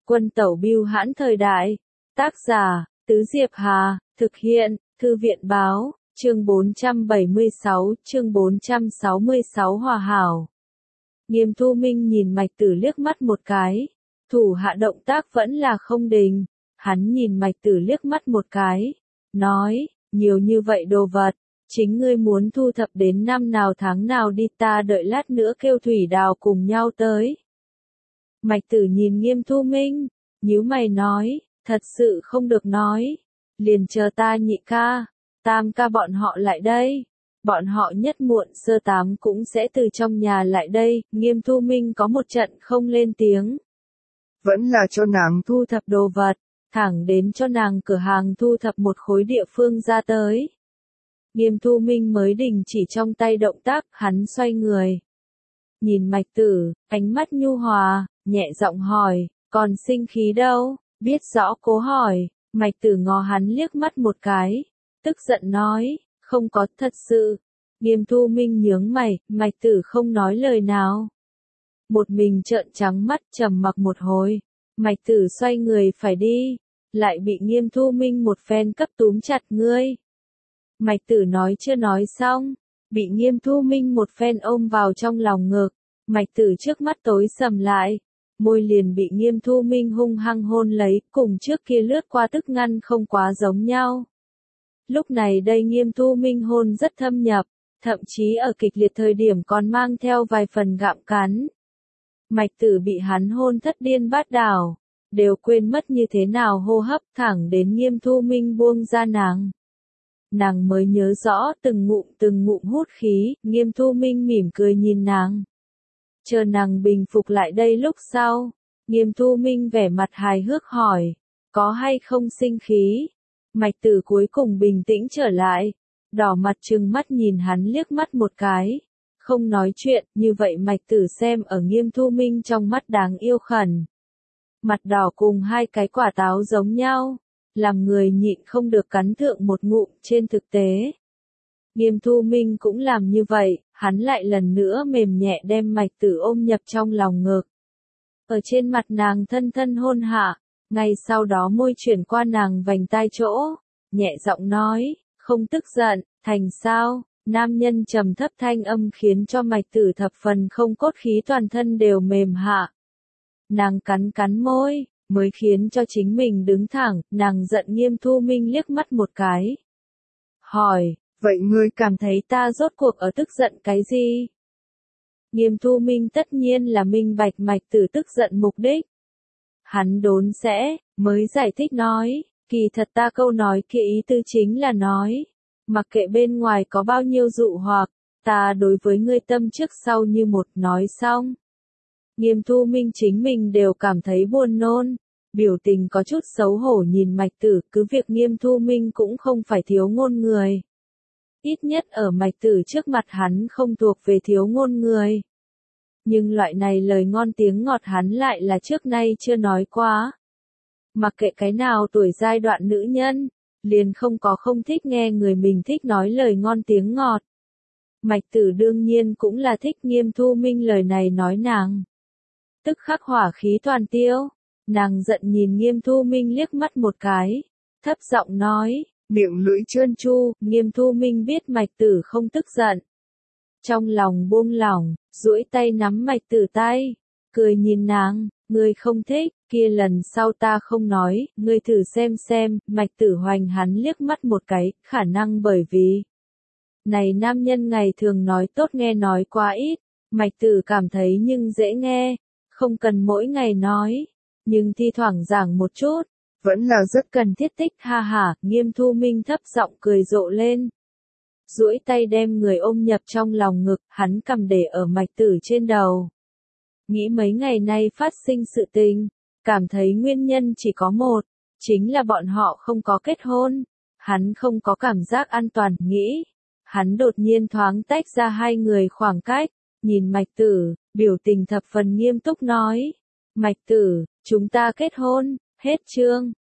Quân tẩu bưu hãn thời đại. Tác giả, Tứ Diệp Hà, thực hiện, Thư viện báo, chương 476, chương 466 Hòa hảo. Nghiêm Thu Minh nhìn Mạch Tử liếc mắt một cái. Thủ hạ động tác vẫn là không đình. Hắn nhìn Mạch Tử liếc mắt một cái. Nói, nhiều như vậy đồ vật. Chính ngươi muốn thu thập đến năm nào tháng nào đi, ta đợi lát nữa kêu Thủy Đào cùng nhau tới. Mạch Tử nhìn Nghiêm Thu Minh, nhíu mày nói, thật sự không được nói. Liền chờ ta nhị ca, tam ca bọn họ lại đây. Bọn họ nhất muộn sơ tám cũng sẽ từ trong nhà lại đây. Nghiêm Thu Minh có một trận không lên tiếng. Vẫn là cho nàng thu thập đồ vật, thẳng đến cho nàng cửa hàng thu thập một khối địa phương ra tới. Nghiêm Thu Minh mới đình chỉ trong tay động tác, hắn xoay người. Nhìn Mạch Tử, ánh mắt nhu hòa, nhẹ giọng hỏi, còn sinh khí đâu, biết rõ cố hỏi. Mạch Tử ngó hắn liếc mắt một cái, tức giận nói, không có thật sự. Nghiêm Thu Minh nhướng mày, Mạch Tử không nói lời nào. Một mình trợn trắng mắt trầm mặc một hồi, Mạch Tử xoay người phải đi, lại bị Nghiêm Thu Minh một phen cấp túm chặt ngươi. Mạch Tử nói chưa nói xong, bị Nghiêm Thu Minh một phen ôm vào trong lòng ngực. Mạch Tử trước mắt tối sầm lại, môi liền bị Nghiêm Thu Minh hung hăng hôn lấy, cùng trước kia lướt qua tức ngăn không quá giống nhau. Lúc này đây Nghiêm Thu Minh hôn rất thâm nhập, thậm chí ở kịch liệt thời điểm còn mang theo vài phần gặm cắn. Mạch Tử bị hắn hôn thất điên bát đảo, đều quên mất như thế nào hô hấp, thẳng đến Nghiêm Thu Minh buông ra nàng. Nàng mới nhớ rõ từng ngụm hút khí. Nghiêm Thu Minh mỉm cười nhìn nàng. Chờ nàng bình phục lại đây lúc sau, Nghiêm Thu Minh vẻ mặt hài hước hỏi, có hay không sinh khí? Mạch Tử cuối cùng bình tĩnh trở lại, đỏ mặt trừng mắt nhìn hắn liếc mắt một cái, không nói chuyện. Như vậy Mạch Tử xem ở Nghiêm Thu Minh trong mắt đáng yêu khẩn. Mặt đỏ cùng hai cái quả táo giống nhau, làm người nhịn không được cắn thượng một ngụm. Trên thực tế, Nghiêm Thu Minh cũng làm như vậy, hắn lại lần nữa mềm nhẹ đem Mạch Tử ôm nhập trong lòng ngực. Ở trên mặt nàng thân thân hôn hạ, ngay sau đó môi chuyển qua nàng vành tai chỗ, nhẹ giọng nói, không tức giận, thành sao? Nam nhân trầm thấp thanh âm khiến cho Mạch Tử thập phần không cốt khí, toàn thân đều mềm hạ. Nàng cắn cắn môi, mới khiến cho chính mình đứng thẳng. Nàng giận Nghiêm Thu Minh liếc mắt một cái. Hỏi, vậy ngươi cảm thấy ta rốt cuộc ở tức giận cái gì? Nghiêm Thu Minh tất nhiên là minh bạch Mạch Tử tức giận mục đích. Hắn đốn sẽ, mới giải thích nói, kỳ thật ta câu nói kia ý tư chính là nói, mặc kệ bên ngoài có bao nhiêu dụ hoặc, ta đối với ngươi tâm trước sau như một. Nói xong, Nghiêm Thu Minh chính mình đều cảm thấy buồn nôn, biểu tình có chút xấu hổ nhìn Mạch Tử. Cứ việc Nghiêm Thu Minh cũng không phải thiếu ngôn người. Ít nhất ở Mạch Tử trước mặt hắn không thuộc về thiếu ngôn người. Nhưng loại này lời ngon tiếng ngọt hắn lại là trước nay chưa nói quá. Mặc kệ cái nào tuổi giai đoạn nữ nhân, liền không có không thích nghe người mình thích nói lời ngon tiếng ngọt. Mạch Tử đương nhiên cũng là thích Nghiêm Thu Minh lời này nói nàng. Tức khắc hỏa khí toàn tiêu, nàng giận nhìn Nghiêm Thu Minh liếc mắt một cái, thấp giọng nói, miệng lưỡi trơn tru. Nghiêm Thu Minh biết Mạch Tử không tức giận, trong lòng buông lỏng, duỗi tay nắm Mạch Tử tay, cười nhìn nàng, ngươi không thích, kia lần sau ta không nói, ngươi thử xem. Mạch Tử hoành hắn liếc mắt một cái, khả năng bởi vì này nam nhân ngày thường nói tốt nghe nói quá ít, Mạch Tử cảm thấy nhưng dễ nghe, không cần mỗi ngày nói, nhưng thi thoảng giảng một chút, vẫn là rất cần thiết. Tích ha hả. Nghiêm Thu Minh thấp giọng cười rộ lên, duỗi tay đem người ôm nhập trong lòng ngực, hắn cầm để ở Mạch Tử trên đầu. Nghĩ mấy ngày nay phát sinh sự tình, cảm thấy nguyên nhân chỉ có một, chính là bọn họ không có kết hôn. Hắn không có cảm giác an toàn. Nghĩ, hắn đột nhiên thoáng tách ra hai người khoảng cách, nhìn Mạch Tử, biểu tình thập phần nghiêm túc nói, Mạch Tử, chúng ta kết hôn. Hết chương.